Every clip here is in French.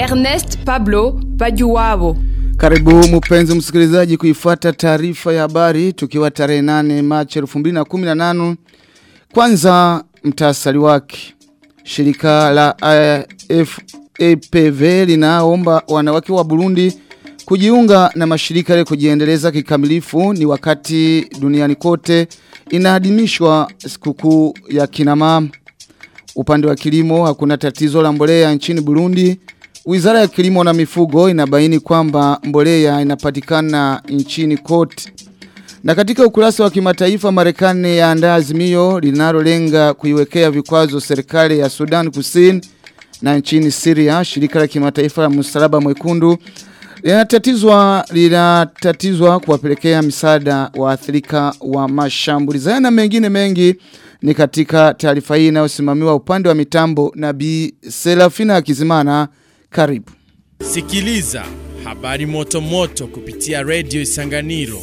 Ernest Pablo Bajuwabo. Karibu mpenzi msikilizaji kuifuata taarifa ya habari tukiwa tarehe 8 Machi 2018. Kwanza mtasari wake. Shirika la FAPV linaomba wanawake wa Burundi kujiunga na mashirika ya kujiendeleza kikamilifu. Ni wakati duniani kote inaadhimishwa sikukuu ya kina mama. Upande wa kilimo hakuna tatizo la mbolea nchini Burundi. Wizara ya Kilimo na Mifugo inabaini kwamba mbolea inapatikana nchini kote. Na katika ukurasa wa kimataifa, Marekani yaandaa azimio linalolenga kuiwekea vikwazo serikali ya Sudan Kusini. Na nchini Syria, shirika la kimataifa la Msalaba Mwekundu linatatizwa kuwapelekea misaada waathirika wa mashambulizi. Na mengine mengi ni katika taarifa hii inayosimamiwa upande wa mitambo na Bi Serafina Kizimana. Karibu. Sikiliza habari moto moto kupitia Radio Isanganiro.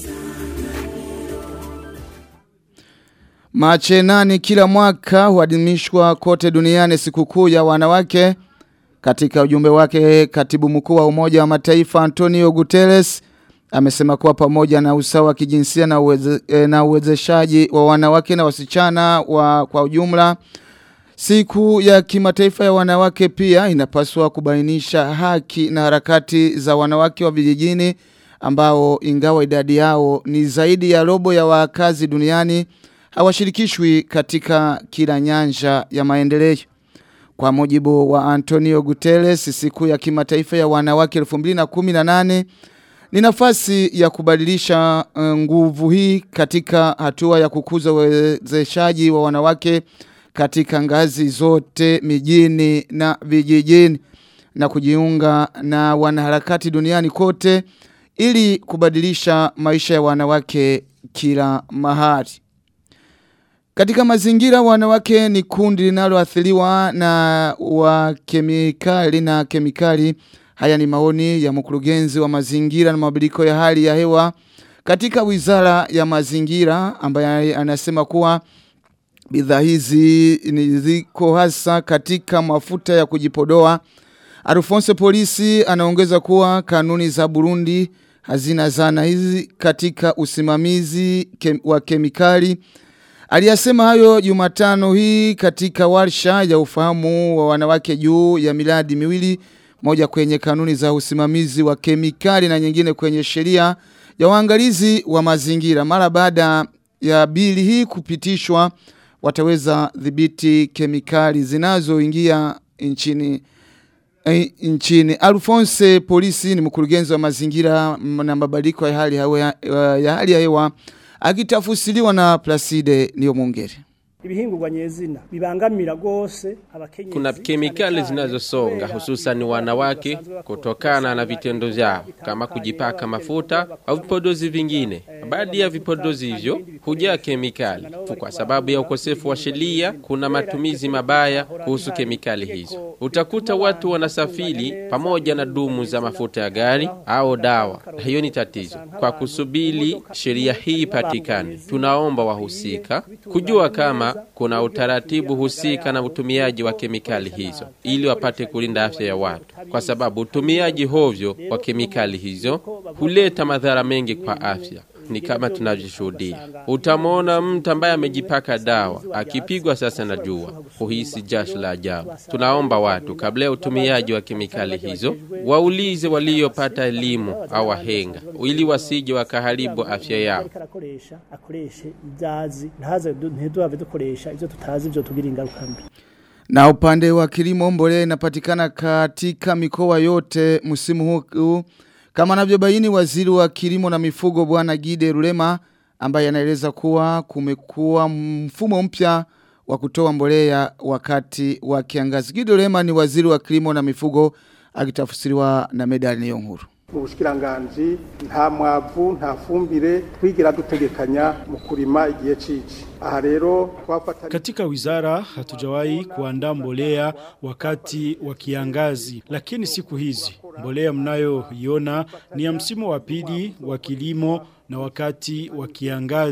Machi 8 kila mwaka huadhimishwa kote duniani sikukuu ya wanawake. Katika ujumbe wake, katibu mkuu wa Umoja wa Mataifa Antonio Guterres amesema kuwa pamoja na usawa wa kijinsia na uwezeshaji wa wanawake na wasichana kwa ujumla, siku ya kimataifa ya wanawake pia inapaswa kubainisha haki na harakati za wanawake wa vijijini ambao ingawa idadi yao ni zaidi ya robo ya wakazi duniani hawashirikishwi katika kila nyanja ya maendeleo. Kwa mujibu wa Antonio Guterres, siku ya kimataifa ya wanawake 2018 ni nafasi ya kubadilisha nguvu hii katika hatua ya kukuza uwezeshaji wa wanawake katika ngazi zote mijini na vijijini na kujiunga na wanaharakati duniani kote ili kubadilisha maisha ya wanawake kila mahali. Katika mazingira, wanawake ni kundi linaloathiriwa na kemikali. Haya ni maoni ya mkurugenzi wa mazingira na mabadiliko ya hali ya hewa katika Wizara ya Mazingira, ambaye anasema kuwa bidhaa hizi ziko hasa katika mafuta ya kujipodoa. Alphonse Polisi anaongeza kuwa kanuni za Burundi hazina zana hizi katika usimamizi wa kemikali. Aliyasema hayo Jumatano hii katika warsha ya ufahamu wa wanawake juu ya miradi miwili, moja kwenye kanuni za usimamizi wa kemikali na nyingine kwenye sheria ya uangalizi wa mazingira. Mara baada ya bili hii kupitishwa, wataweza dhibiti kemikali zinazoingia nchini. Alphonse Polisi ni mkurugenzi wa mazingira na mabadiliko ya hali ya hewa akitafsiriwa na Placide Niyomwungere. Ibihingurwa nyezina bibangamira gose abakenyezi. Kuna kemikali zinazosonga hususan wanawake kutokana na vitendo vyao kama kujipaka mafuta au vipodozi vingine. Baadhi ya vipodozi hivyo hujaa kemikali. Kwa sababu ya ukosefu wa sheria, kuna matumizi mabaya kuhusu kemikali hizo. Utakuta watu wanasafiri pamoja na dumu za mafuta ya gari au dawa. Hiyo ni tatizo. Kwa kusubiri sheria hii patikane, tunaomba wahusika kujua kama kuna utaratibu husika na utumiaji wa kemikali hizo ili wapate kulinda afya ya watu, kwa sababu utumiaji hovyo wa kemikali hizo huleta madhara mengi kwa afya. Ni kama tunavyoshuhudia. Utamwona mtu ambaye amejipaka dawa akipigwa sasa na jua, huhisi jasho la ajabu. Tunaomba watu kabla ya utumiaji wa kemikali hizo waulize waliopata elimu au wahenga ili wasije wakaharibu afya yao. Na upande wa kilimo, mbolea inapatikana katika mikoa yote msimu huu, kama anavyobaini waziri wa kilimo na mifugo Bwana Gide Rulema, ambaye anaeleza kuwa kumekuwa mfumo mpya wa kutoa mbolea wakati wa kiangazi. Gide Rulema ni waziri wa kilimo na mifugo akitafsiriwa na Medali Niyonkuru. Ubushikiranganji nta mwavu nta fumbire twigira dutegekanya mu kurima igihe cici. Aha rero katika wizara hatujawahi kuandaa mbolea wakati wa kiangazi, lakini siku hizi mbolea mnayoiona ni ya msimu wa pili wa kilimo na wakati wa kiangazi.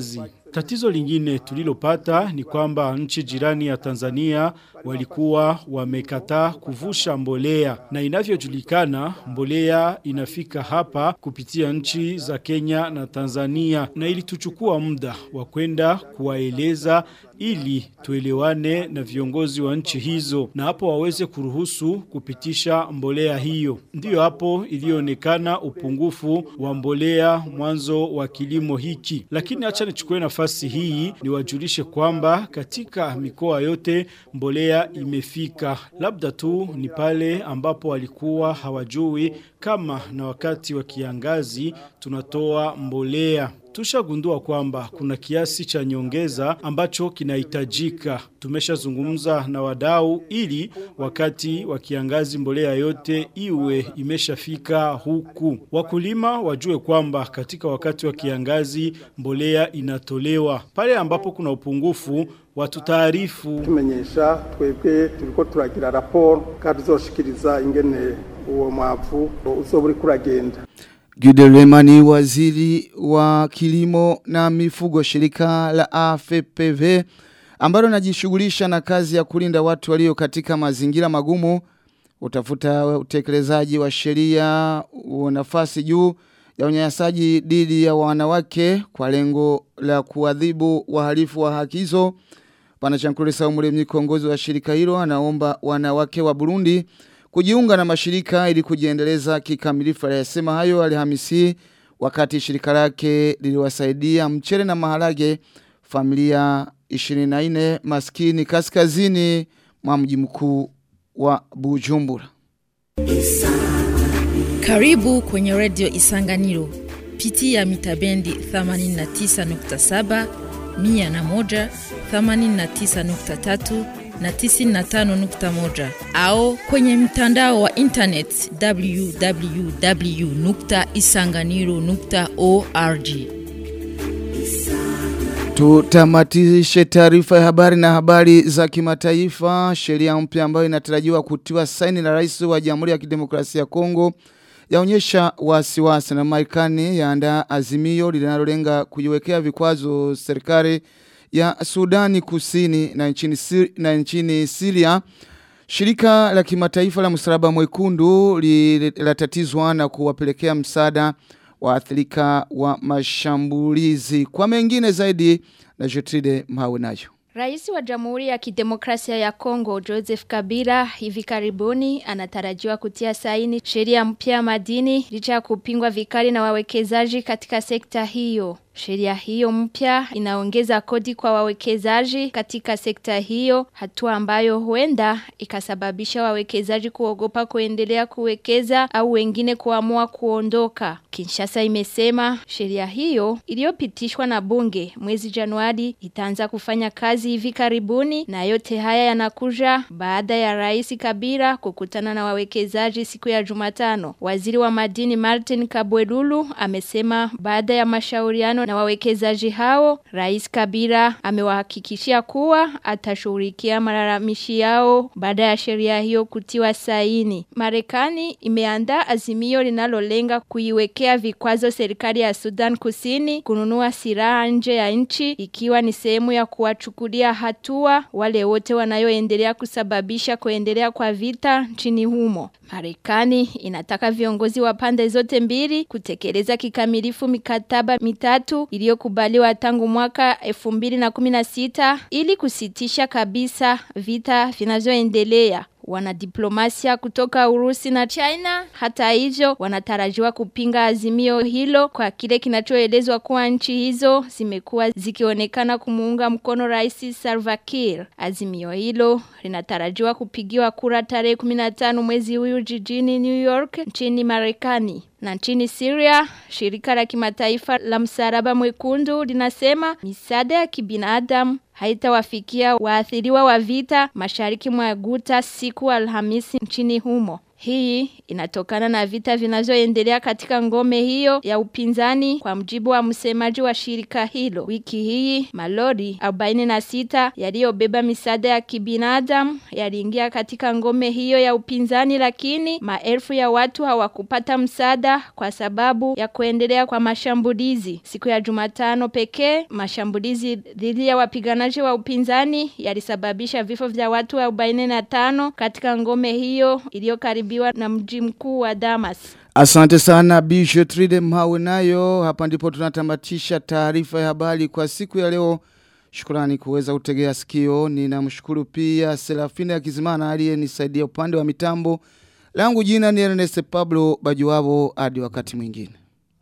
Tatizo lingine tulilopata ni kwamba nchi jirani ya Tanzania walikuwa wamekataa kuvusha mbolea, na inavyojulikana mbolea inafika hapa kupitia nchi za Kenya na Tanzania, na ili tuchukua muda wa kwenda kuwaeleza ili tuelewane na viongozi wa nchi hizo na hapo waweze kuruhusu kupitisha mbolea hiyo. Ndiyo hapo ilionekana upungufu wa mbolea mwanzo wa kilimo hiki. Lakini acha nichukue nafasi hii niwajulishe kwamba katika mikoa yote mbolea imefika. Labda tu ni pale ambapo walikuwa hawajui kama na wakati wa kiangazi tunatoa mbolea. Tushagundua kwamba kuna kiasi cha nyongeza ambacho kinahitajika. Tumeshazungumza na wadau ili wakati wa kiangazi mbolea yote iwe imeshafika huku. Wakulima wajue kwamba katika wakati wa kiangazi mbolea inatolewa. Pale ambapo kuna upungufu watutaarifu. Tumenyesha twebwe turiko turagira raporo kandi tuzoshikiriza ingene uwo mwavu uzoburi kuragenda. Gidelemani waziri wa kilimo na mifugo shirika la AFPV ambalo linajishughulisha na kazi ya kulinda watu walio katika mazingira magumu utafuta utekelezaji wa sheria nafasi juu ya unyanyasaji dhidi ya wanawake kwa lengo la kuadhibu wahalifu wa haki hizo. Panachankurisa Saumuremyi kiongozi wa shirika hilo anaomba wanawake wa Burundi kujiunga na mashirika ili kujiendeleza kikamilifu. Aliyasema hayo Alhamisi wakati shirika lake liliwasaidia mchele na maharage familia 24 maskini kaskazini mwa mji mkuu wa Bujumbura. Karibu kwenye Radio Isanganiro. Pitia mitabendi 89.7, 101, 89.3 na 95.1 au kwenye mtandao wa internet www.isanganiro.org. Tutamatishe taarifa ya habari na habari za kimataifa. Sheria mpya ambayo inatarajiwa kutiwa saini na Rais wa Jamhuri ya Kidemokrasia ya Kongo yaonyesha wasiwasi na Marekani yaandaa azimio linalolenga kuiwekea vikwazo serikali ya Sudani Kusini na nchini Syria. Shirika la kimataifa la Msalaba Mwekundu linatatizwa na kuwapelekea msaada waathirika wa mashambulizi. Kwa mengine zaidi na Jetride Mhawe nayo. Rais wa Jamhuri ya Kidemokrasia ya Kongo Joseph Kabila hivi karibuni anatarajiwa kutia saini sheria mpya ya madini licha ya kupingwa vikali na wawekezaji katika sekta hiyo. Sheria hiyo mpya inaongeza kodi kwa wawekezaji katika sekta hiyo, hatua ambayo huenda ikasababisha wawekezaji kuogopa kuendelea kuwekeza au wengine kuamua kuondoka. Kinshasa imesema sheria hiyo iliyopitishwa na bunge mwezi Januari itaanza kufanya kazi hivi karibuni, na yote haya yanakuja baada ya Rais Kabila kukutana na wawekezaji siku ya Jumatano. Waziri wa madini Martin Kabwelulu amesema baada ya mashauriano na wawekezaji hao, Rais Kabila amewahakikishia kuwa atashughulikia malalamishi yao baada ya sheria hiyo kutiwa saini. Marekani imeandaa azimio linalolenga kuiwekea vikwazo serikali ya Sudan Kusini kununua silaha nje ya nchi, ikiwa ni sehemu ya kuwachukulia hatua wale wote wanayoendelea kusababisha kuendelea kwa vita nchini humo. Marekani inataka viongozi wa pande zote mbili kutekeleza kikamilifu mikataba mitatu iliyokubaliwa tangu mwaka 2016 ili kusitisha kabisa vita vinavyoendelea. Wanadiplomasia kutoka Urusi na China hata hivyo wanatarajiwa kupinga azimio hilo kwa kile kinachoelezwa kuwa nchi hizo zimekuwa zikionekana kumuunga mkono Rais Salva Kiir. Azimio hilo linatarajiwa kupigiwa kura tarehe 15 mwezi huu jijini New York nchini Marekani. Na nchini Syria, shirika la kimataifa la Msalaba Mwekundu linasema misaada ya kibinadamu haitawafikia waathiriwa wa vita mashariki mwa Ghouta siku Alhamisi nchini humo. Hii inatokana na vita vinavyoendelea katika ngome hiyo ya upinzani kwa mjibu wa msemaji wa shirika hilo. Wiki hii malori 46 yaliyobeba misaada ya kibinadamu yaliingia katika ngome hiyo ya upinzani, lakini maelfu ya watu hawakupata msaada kwa sababu ya kuendelea kwa mashambulizi. Siku ya Jumatano pekee mashambulizi dhidi ya wapiganaji wa upinzani yalisababisha vifo vya watu 45 katika ngome hiyo iliyokaribiwa na mji mkuu wa Damas. Asante sana Bishotride Mhawe. Nayo hapa ndipo tunatamatisha taarifa ya habari kwa siku ya leo. Shukrani kuweza kutegea sikio. Ninamshukuru pia Serafina ya Kizimana aliyenisaidia upande wa mitambo. Langu jina ni Ernest Pablo Bajuwabo. Hadi wakati mwingine.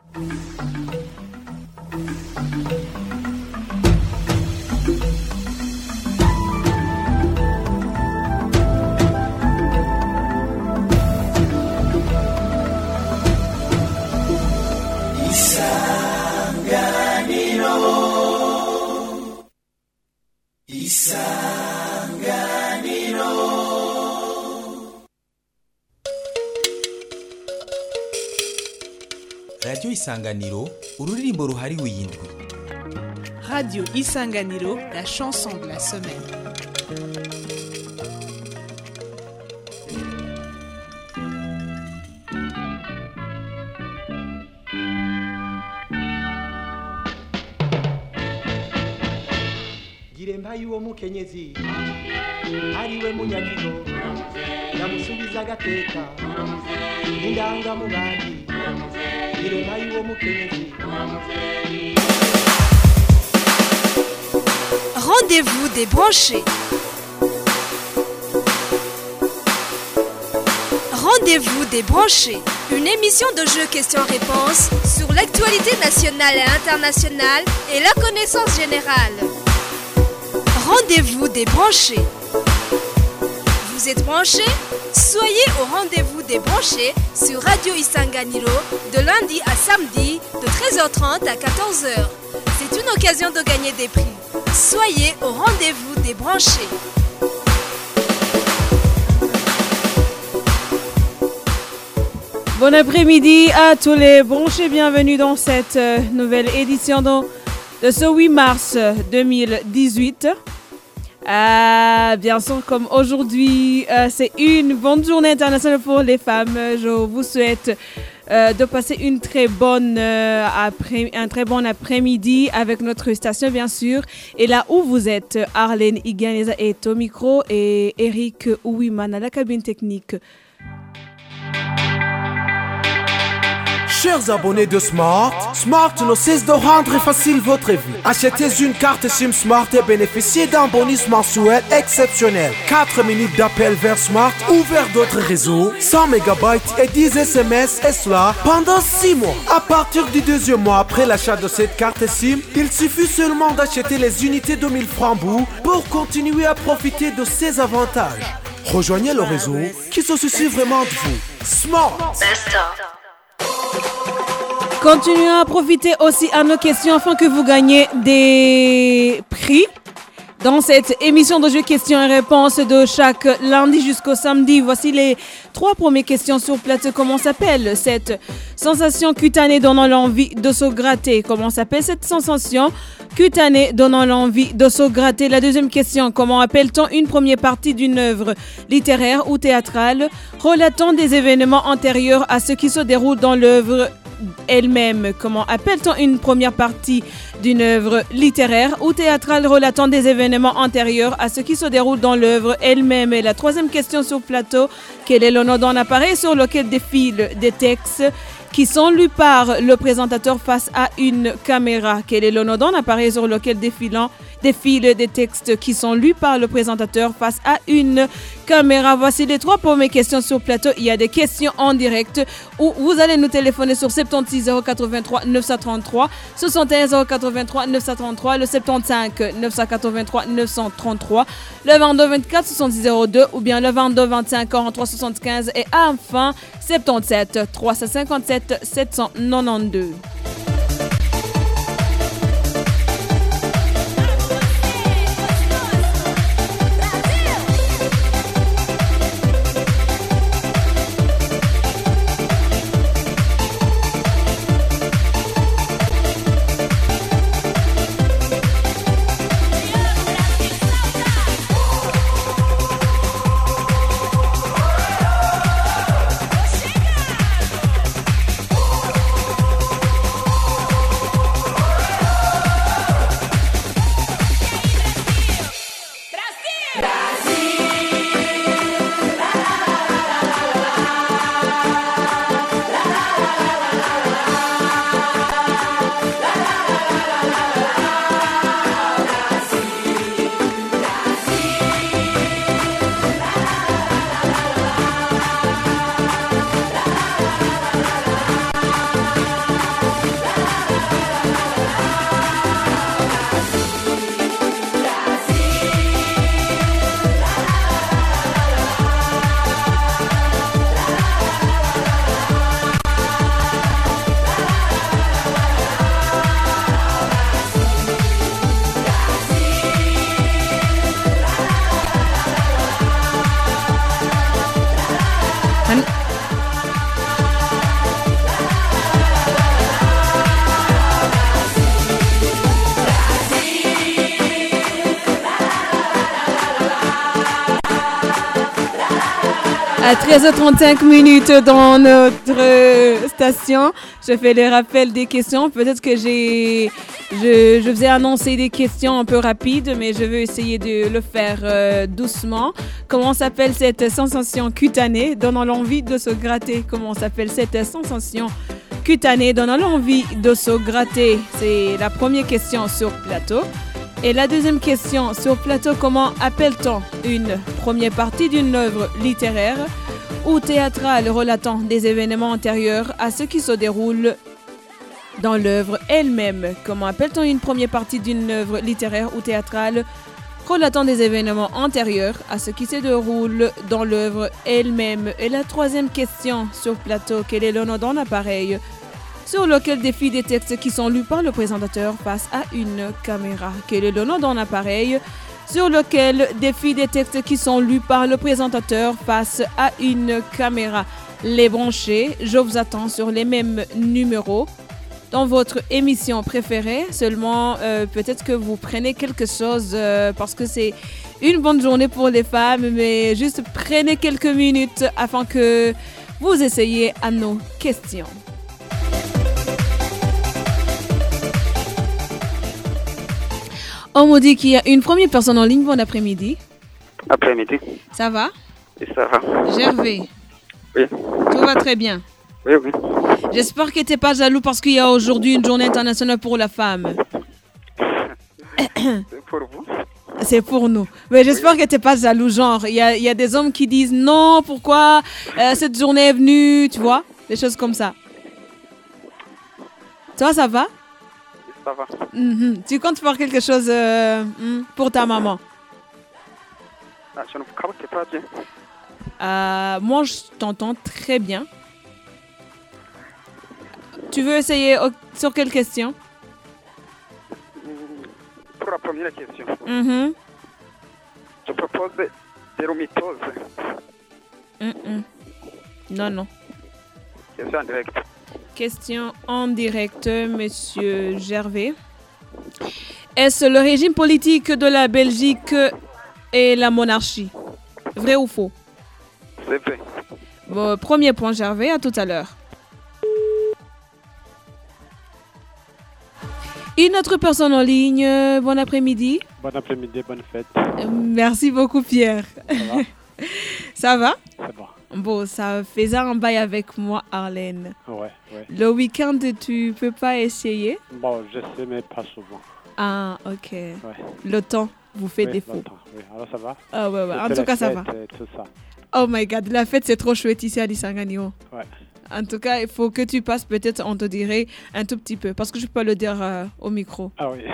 Radio Isanganiro, ururirimbo ruhariwe yindwi. Radio Isanganiro, la chanson de la semaine. Giremba yuwo mukenyezi ariwe munyagiro namusubiza gateka indanga mu bandi giremba yuwo mukenyezi. Rendez-vous des branchés. Rendez-vous des branchés. Une émission de jeux questions-réponses sur l'actualité nationale et internationale et la connaissance générale. Rendez-vous des branchés. Vous êtes branchés? Soyez au rendez-vous des branchés sur Radio Isanganiro de lundi à samedi de 13h30 à 14h. C'est une occasion de gagner des prix. Soyez au rendez-vous des branchés. Bon après-midi à tous les branchés. Bienvenue dans cette nouvelle édition de ce 8 mars 2018. Bien sûr, comme aujourd'hui, c'est une bonne journée internationale pour les femmes. Je vous souhaite de passer un très bon après-midi avec notre station, bien sûr. Et là où vous êtes, Arlène Iganeza est au micro et Eric Ouiman à la cabine technique. Chers abonnés de Smart, Smart ne cesse de rendre facile votre vie. Achetez une carte SIM Smart et bénéficiez d'un bonus mensuel exceptionnel. 4 minutes d'appel vers Smart ou vers d'autres réseaux, 100 MB et 10 SMS et cela pendant 6 mois. À partir du deuxième mois après l'achat de cette carte SIM, il suffit seulement d'acheter les unités de 1000 francs pour continuer à profiter de ces avantages. Rejoignez le réseau qui se soucie vraiment de vous. Smart. Continuez à profiter aussi à nos questions afin que vous gagnez des prix. Dans cette émission de jeux questions et réponses de chaque lundi jusqu'au samedi, voici les 3 premières questions sur plateau. Comment s'appelle cette sensation cutanée donnant l'envie de se gratter? Comment s'appelle cette sensation cutanée donnant l'envie de se gratter? La deuxième question, comment appelle-t-on une première partie d'une œuvre littéraire ou théâtrale relatant des événements antérieurs à ce qui se déroule dans l'œuvre elle-même? Comment appelle-t-on une première partie d'une œuvre littéraire ou théâtrale relatant des événements antérieurs à ce qui se déroule dans l'œuvre elle-même? Et la troisième question sur plateau, quel est le nom d'un appareil sur lequel défilent des textes qui sont lus par le présentateur face à une caméra? Quel est le nom d'un appareil sur lequel défilent des textes qui sont lus par le présentateur face à une caméra? Voici les 3 premières questions sur plateau. Il y a des questions en direct où vous allez nous téléphoner sur 76 083 933, 61 083 933, le 75 983 933, le 22 24 70 02 ou bien le 22 25 43 75 et enfin 77 357 792. À 13h35 minutes dans notre station, je fais le rappel des questions. Peut-être que je vous ai annoncé des questions un peu rapides, mais je vais essayer de le faire doucement. Comment s'appelle cette sensation cutanée donnant l'envie de se gratter? Comment s'appelle cette sensation cutanée donnant l'envie de se gratter? C'est la première question sur plateau. Et la deuxième question sur plateau, comment appelle-t-on une première partie d'une œuvre littéraire ou théâtrale relatant des événements antérieurs à ce qui se déroule dans l'œuvre elle-même? Comment appelle-t-on une première partie d'une œuvre littéraire ou théâtrale relatant des événements antérieurs à ce qui se déroule dans l'œuvre elle-même? Et la troisième question sur plateau, quel est le nom d'un appareil sur lequel défilent des textes qui sont lus par le présentateur face à une caméra? Quel est le nom d'un appareil sur lequel défilent des textes qui sont lus par le présentateur face à une caméra? Les branchés, je vous attends sur les mêmes numéros dans votre émission préférée. Seulement, peut-être que vous prenez quelque chose parce que c'est une bonne journée pour les femmes, mais juste prenez quelques minutes afin que vous essayiez à nos questions. On me dit qu'il y a une première personne en ligne. Bon après-midi. Après-midi. Ça va? Et ça va. Gervais. Oui. Tout va très bien. Oui, oui. J'espère que tu n'es pas jaloux parce qu'il y a aujourd'hui une journée internationale pour la femme. C'est pour vous? C'est pour nous. Mais j'espère que tu n'es pas jaloux. Genre, il y a des hommes qui disent non, pourquoi cette journée est venue, tu vois? Des choses comme ça. Toi, ça va? Ça va. Tu comptes faire quelque chose pour ta maman? Je ne vous capte pas bien. Moi, je t'entends très bien. Tu veux essayer sur quelle question? Pour la première question. Je propose des romitoses. Non. Question en direct. Question en direct, monsieur Gervais. Est-ce le régime politique de la Belgique et la monarchie? Vrai ou faux? C'est vrai. Bon, premier point, Gervais, à tout à l'heure. Une autre personne en ligne, bon après-midi. Bon après-midi, bonne fête. Merci beaucoup, Pierre. Ça va? Ça va? Ça va. Bon, ça faisait un bail avec moi, Arlène. Ouais. Le week-end, tu peux pas essayer? Bon, je sais, mais pas souvent. Ah, ok. Ouais. Le temps vous fait défaut. Le temps, oui. Alors ça va? Ah ouais. En tout cas, ça va. Tout ça. Oh my God, la fête, c'est trop chouette ici à Isangani. Ouais. En tout cas, il faut que tu passes, peut-être, on te dirait un tout petit peu, parce que je peux pas le dire au micro. Ah oui.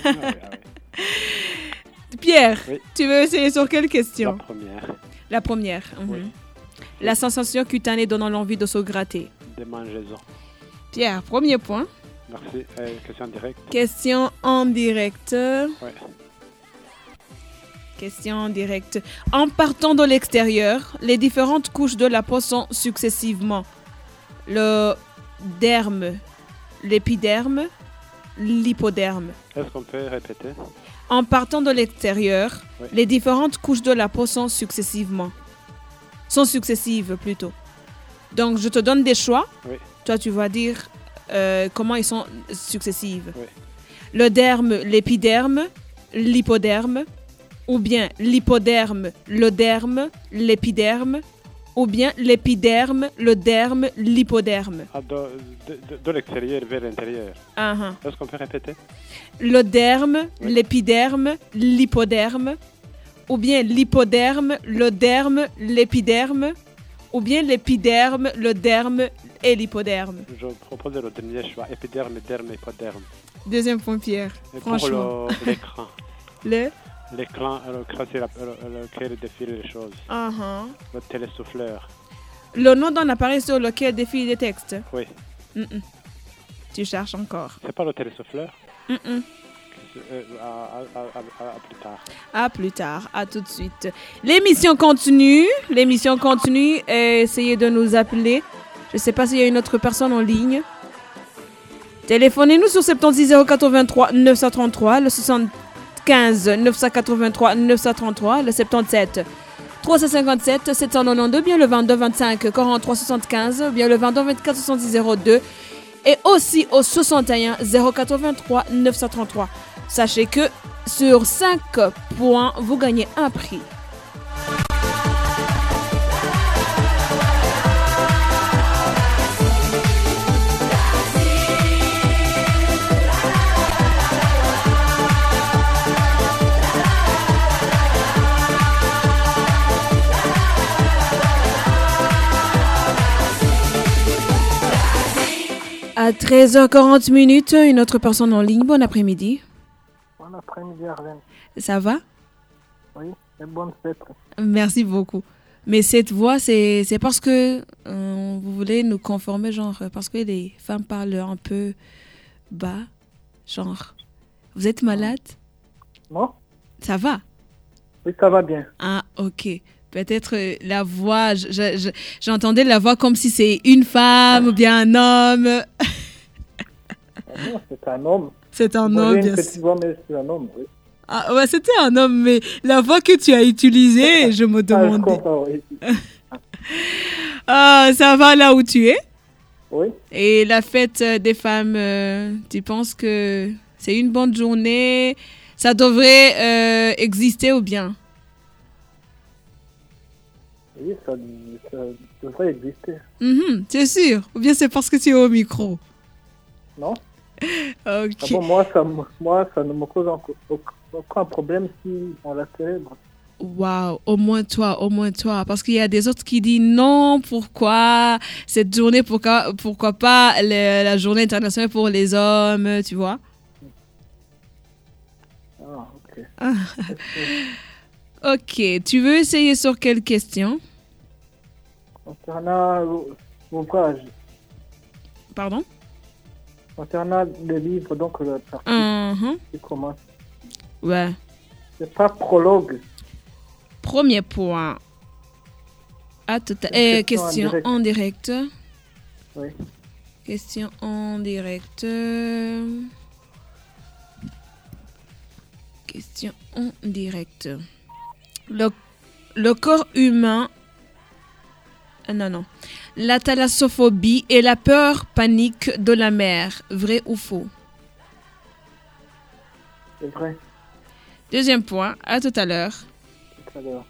Pierre, oui. Tu veux essayer sur quelle question? La première. Oui. La sensation cutanée donnant l'envie de se gratter. Démangeaison. Pierre, premier point. Merci. Question en direct. Question en direct. Ouais. Question en direct. En partant de l'extérieur, les différentes couches de la peau sont successivement le derme, l'épiderme, l'hypoderme. Est-ce qu'on peut répéter? En partant de l'extérieur, oui. Les différentes couches de la peau sont successives plutôt. Donc, je te donne des choix. Oui. Toi, tu vas dire comment ils sont successifs. Oui. Le derme, l'épiderme, l'hypoderme, ou bien l'hypoderme, le derme, l'épiderme, ou bien l'épiderme, le derme, l'hypoderme. Ah, de l'extérieur vers l'intérieur. Est-ce qu'on peut répéter? Le derme, oui. L'épiderme, l'hypoderme, ou bien l'hypoderme, le derme, l'épiderme, ou bien l'épiderme, le derme et l'hypoderme. Je propose le dernier choix, épiderme, derme, hypoderme. Deuxième point, Pierre. Et franchement. Pour l'écran. L'écran, c'est lequel défile les choses. Le télésouffleur. Le nom d'un appareil sur lequel défilent les textes. Oui. Tu cherches encore. C'est pas le télésouffleur? À plus tard. À plus tard, à tout de suite. L'émission continue. Essayez de nous appeler. Je ne sais pas s'il y a une autre personne en ligne. Téléphonez-nous sur 76 083 933, le 75 983 933, le 77 357 792, bien le 22 25 43 75, bien le 22 24 70 02 et aussi au 61 083 933. Sachez que sur 5 points, vous gagnez un prix. À 13h40, une autre personne en ligne. Bon après-midi. Bon après-midi, Arlène. Ça va? Oui, et bonne fête. Merci beaucoup. Mais cette voix, c'est parce que vous voulez nous conformer, genre, parce que les femmes parlent un peu bas, genre. Vous êtes malade? Non. Ça va? Oui, ça va bien. Ah, ok. Peut-être la voix, j'entendais la voix comme si c'est une femme ou bien un homme. Non, c'est un homme. C'est un homme, bien sûr. Une petite voix, mais c'est un homme, oui. Ah, ouais, c'était un homme, mais la voix que tu as utilisée, je me demandais. Je comprends, oui. Ça va là où tu es? Oui. Et la fête des femmes, tu penses que c'est une bonne journée? Ça devrait exister ou bien? Oui, ça devrait exister. C'est sûr. Ou bien c'est parce que tu es au micro? Non. Ok. Ah bon, moi, ça ne me cause aucun problème si on la célèbre. Waouh, au moins toi. Parce qu'il y a des autres qui disent non, pourquoi cette journée, pourquoi pas la journée internationale pour les hommes, tu vois? Ah, ok. Ok, tu veux essayer sur quelle question? Concernant l'ouvrage. Pardon? Concernant le livre, donc le partie qui commence. Ouais. C'est pas prologue. Premier point. Question en direct. Oui. Question en direct. Question en direct. Le corps humain... Non. La thalassophobie est la peur panique de la mer. Vrai ou faux? C'est vrai. Deuxième point. À tout à l'heure. Tout à l'heure.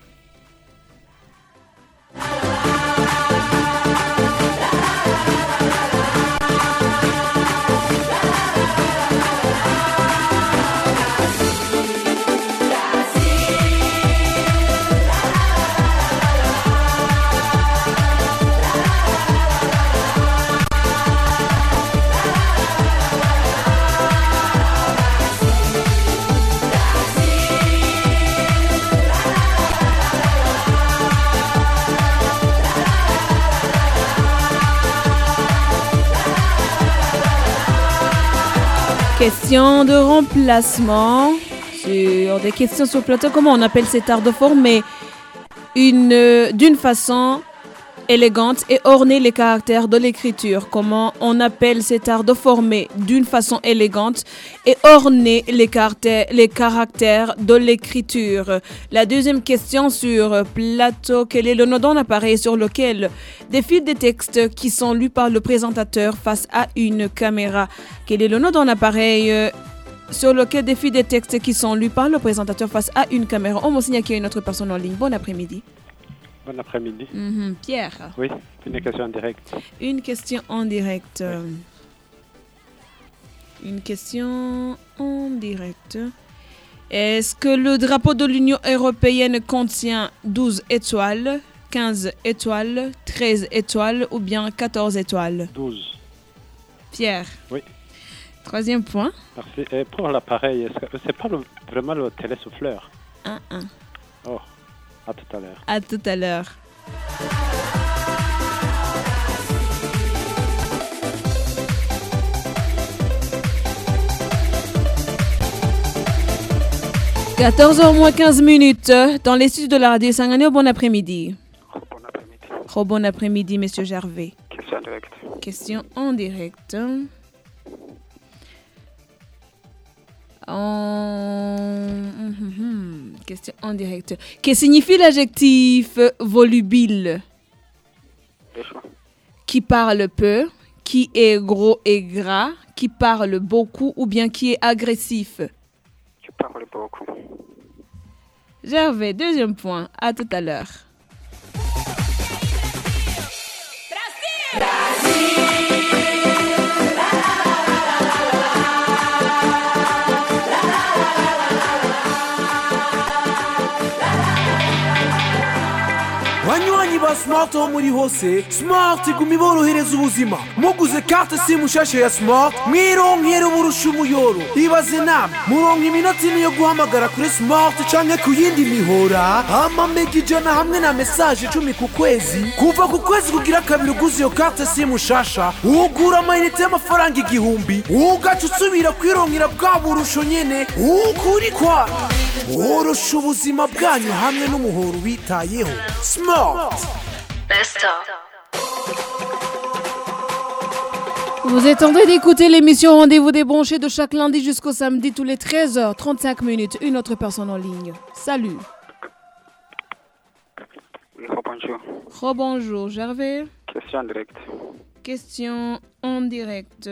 Question de remplacement sur des questions sur le plateau. Comment on appelle cet art de former d'une façon élégante et orner les caractères de l'écriture? Comment on appelle cet art de former d'une façon élégante et orner les caractères de l'écriture? La deuxième question sur plateau. Quel est le nom d'un appareil sur lequel défilent des textes qui sont lus par le présentateur face à une caméra? Quel est le nom d'un appareil sur lequel défilent des textes qui sont lus par le présentateur face à une caméra? On me signale qu'il y a une autre personne en ligne. Bon après-midi. Bon après-midi. Pierre. Oui, une question en direct. Une question en direct. Oui. Une question en direct. Est-ce que le drapeau de l'Union européenne contient 12 étoiles, 15 étoiles, 13 étoiles ou bien 14 étoiles? 12. Pierre. Oui. Troisième point. Merci. Et pour l'appareil, c'est pas vraiment le télésouffleur? 1-1. Oh. À tout à l'heure. À tout à l'heure. « 14h moins 15 minutes dans les studios de la radio Sangano. Bon après-midi. Bon après-midi. Bon après-midi, monsieur Gervais. Question en direct. Question en direct. Question en direct. Que signifie l'adjectif volubile? Qui parle peu, qui est gros et gras, qui parle beaucoup ou bien qui est agressif? Qui parle beaucoup. Gervais, deuxième point. À tout à l'heure. banywanyi ba Smart ho muri hose Smart iguma iborohereza ubuzima muguze carte simu shashe ya Smart mwironkere uburusha umuyoro ibaze namwe muronka iminota ine yo guhamagara kuri Smart canke ku yindi mihora amamega ijana hamwe na message 10 ku kwezi kuva ku kwezi kugira kabiri uguze iyo carte simu shasha ugura amayinite y'amafaranga 1000 ugaca usubira kwironkera bwa burusho nyene ukuri kwa urusha ubuzima bwanyu hamwe n'umuhoro witayeho Smart. Vous êtes en train d'écouter l'émission Rendez-vous débranché de chaque lundi jusqu'au samedi tous les 13h35 minutes. Une autre personne en ligne. Salut. Oui, rebonjour. Rebonjour, Gervais. Question en direct. Question en direct.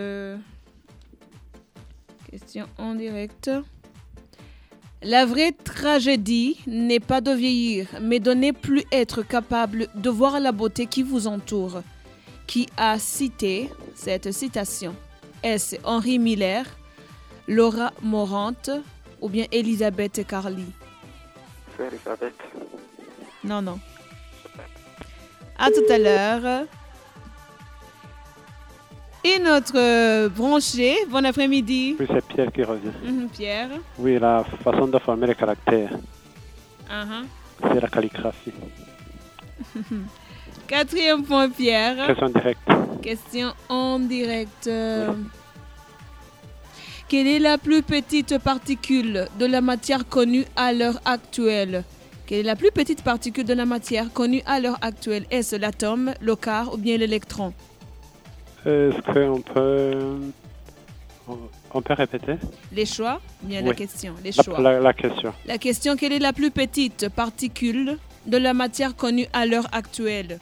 Question en direct. La vraie tragédie n'est pas de vieillir, mais de ne plus être capable de voir la beauté qui vous entoure. Qui a cité cette citation? Est-ce Henri Miller, Laura Morante ou bien Elisabeth Carly? C'est Elisabeth. Non, non. À tout à l'heure. Et notre branché, bon après-midi. Oui, c'est Pierre qui revient. Pierre. Oui, la façon de former les caractères. C'est la calligraphie. Quatrième point, Pierre. Question directe. Question en direct. Quelle est la plus petite particule de la matière connue à l'heure actuelle? Quelle est la plus petite particule de la matière connue à l'heure actuelle? Est-ce l'atome, le quart ou bien l'électron? Est-ce qu'on peut... On peut répéter? Les choix? Bien oui. La question. Les choix. La question. La question, quelle est la plus petite particule de la matière connue à l'heure actuelle?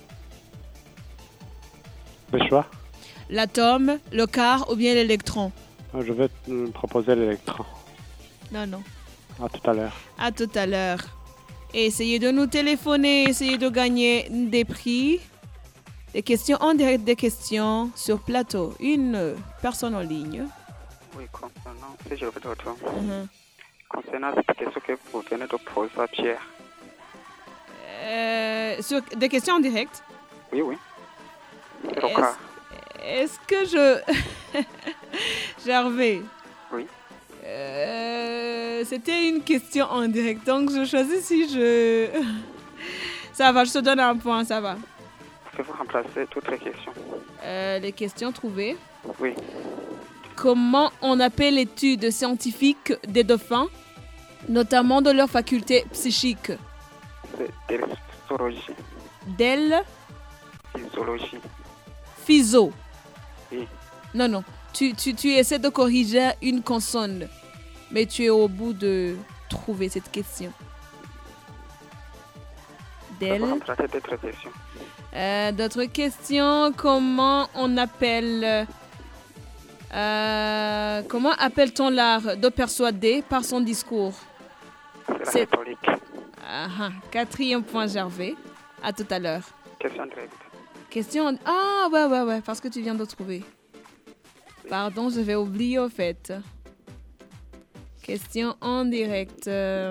Les choix? L'atome, le quart ou bien l'électron? Je vais proposer l'électron. Non, non. À tout à l'heure. À tout à l'heure. Essayez de nous téléphoner, essayez de gagner des prix. Des questions en direct, des questions sur plateau. Une personne en ligne. Oui, concernant, si je veux d'autres. Concernant cette question que vous venez de poser à Pierre. Sur des questions en direct? Oui, oui. Est-ce que je... Gervais. Oui. C'était une question en direct, donc je choisis si je... Ça va, je te donne un point, ça va. Pouvez-vous remplacer toutes les questions? Les questions trouvées. Oui. Comment on appelle l'étude scientifique des dauphins, notamment de leur faculté psychique? C'est Del... Physiologie. Physio. Oui. Non, non. Tu essaies de corriger une consonne, mais tu es au bout de trouver cette question. Del... remplacer d'autres questions. D'autres questions, comment on appelle... comment appelle-t-on l'art de persuader par son discours? C'est la rhétorique. Quatrième point, Gervais. À tout à l'heure. Question directe. Question... Ah, ouais, parce que tu viens de trouver. Pardon, je vais oublier au fait. Question en direct.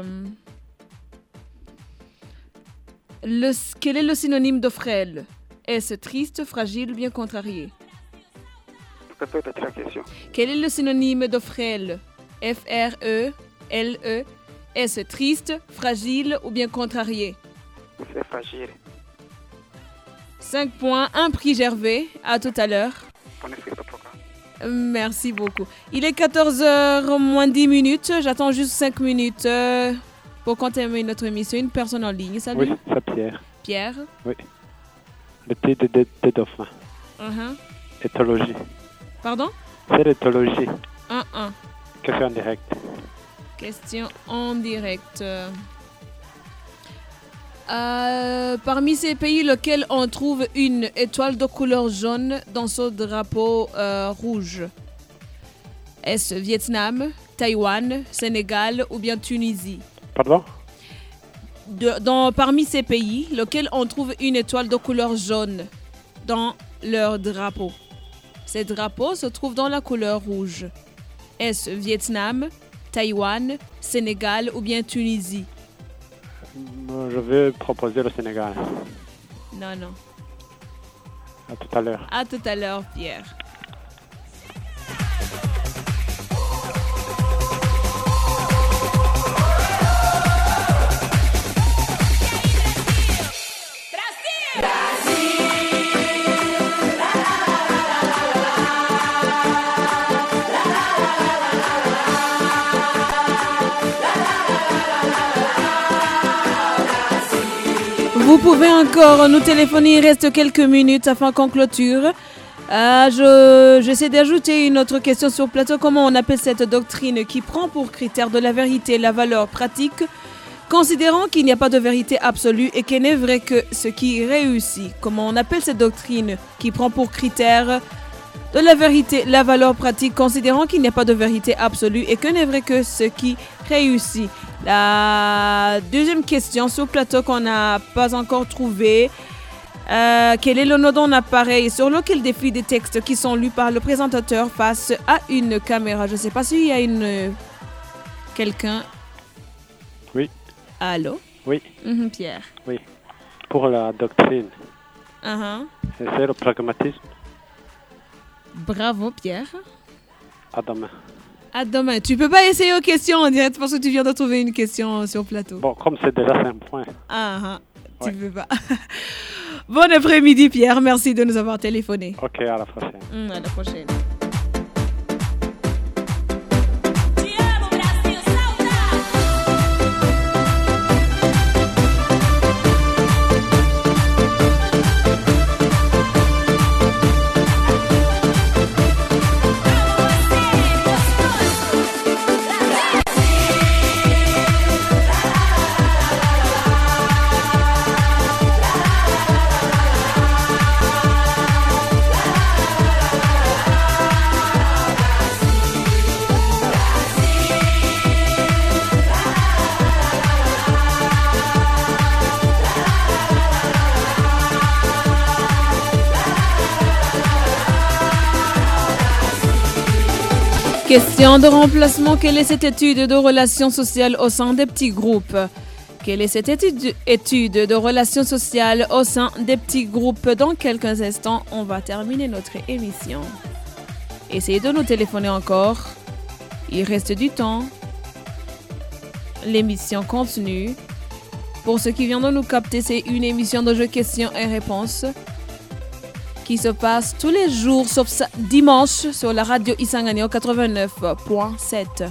Quel est le synonyme de frêle? Est-ce triste, fragile ou bien contrarié? Répétez la question. Quel est le synonyme de frêle? F-R-E-L-E. Est-ce triste, fragile ou bien contrarié? C'est fragile. 5 points, un prix Gervais. À tout à l'heure. Bonne suite au programme. Merci beaucoup. Il est 14h moins 10 minutes. J'attends juste 5 minutes pour continuer notre émission. Une personne en ligne. Salut. Oui, c'est Pierre. Pierre? Oui. Le titre des dauphins. Éthologie. Pardon? C'est l'éthologie. 1-1. Question en direct. Question en direct. Parmi ces pays, lequel on trouve une étoile de couleur jaune dans son drapeau rouge? Est-ce Vietnam, Taïwan, Sénégal ou bien Tunisie? Pardon? Parmi ces pays, lequel on trouve une étoile de couleur jaune dans leur drapeau? Ces drapeaux se trouvent dans la couleur rouge. Est-ce Vietnam, Taïwan, Sénégal ou bien Tunisie? Je vais proposer le Sénégal. Non. À tout à l'heure. À tout à l'heure, Pierre. Vous pouvez encore nous téléphoner, il reste quelques minutes afin qu'on clôture. J'essaie d'ajouter une autre question sur le plateau. Comment on appelle cette doctrine qui prend pour critère de la vérité la valeur pratique, considérant qu'il n'y a pas de vérité absolue et qu'il n'est vrai que ce qui réussit? Comment on appelle cette doctrine qui prend pour critère de la vérité la valeur pratique, considérant qu'il n'y a pas de vérité absolue et que n'est vrai que ce qui réussit? La deuxième question sur le plateau qu'on n'a pas encore trouvé. Quel est le nom d'un appareil sur lequel défilent des textes qui sont lus par le présentateur face à une caméra? Je ne sais pas s'il y a quelqu'un. Oui. Allô? Oui. Pierre. Oui. Pour la doctrine. C'est le pragmatisme. Bravo, Pierre. À demain. À demain. Tu peux pas essayer aux questions en direct parce que tu viens de trouver une question sur le plateau. Bon, comme c'est déjà 5 points. Tu peux pas. Bon après-midi, Pierre. Merci de nous avoir téléphoné. Ok, à la prochaine. À la prochaine. Question de remplacement. Quelle est cette étude de relations sociales au sein des petits groupes? Quelle est cette étude de relations sociales au sein des petits groupes? Dans quelques instants, on va terminer notre émission. Essayez de nous téléphoner encore. Il reste du temps. L'émission continue. Pour ceux qui viennent de nous capter, c'est une émission de jeux questions et réponses qui se passe tous les jours, sauf dimanche, sur la radio Isangani au 89.7.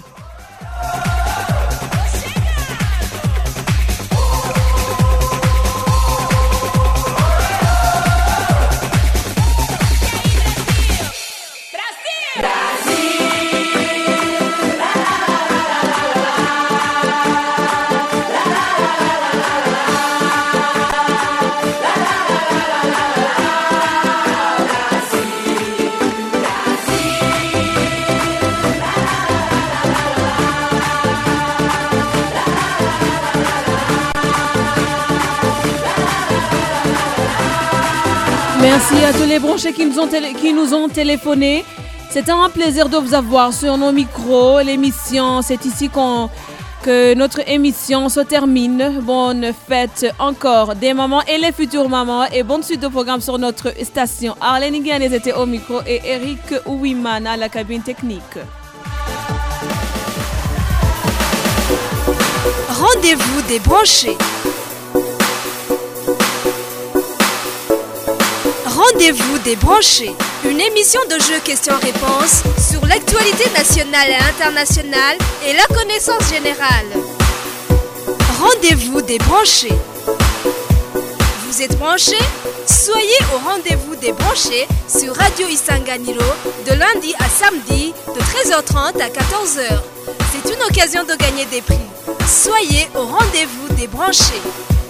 Merci à tous les branchés qui nous ont téléphoné. C'était un plaisir de vous avoir sur nos micros. L'émission, c'est ici que notre émission se termine. Bonne fête encore des mamans et les futures mamans. Et bonne suite de programme sur notre station. Arlène Guianez était au micro et Eric Ouiman à la cabine technique. Rendez-vous des branchés. Rendez-vous des branchés, une émission de jeux questions-réponses sur l'actualité nationale et internationale et la connaissance générale. Rendez-vous des branchés. Vous êtes branchés? Soyez au rendez-vous des branchés sur Radio Isanganiro de lundi à samedi de 13h30 à 14h. C'est une occasion de gagner des prix. Soyez au rendez-vous des branchés.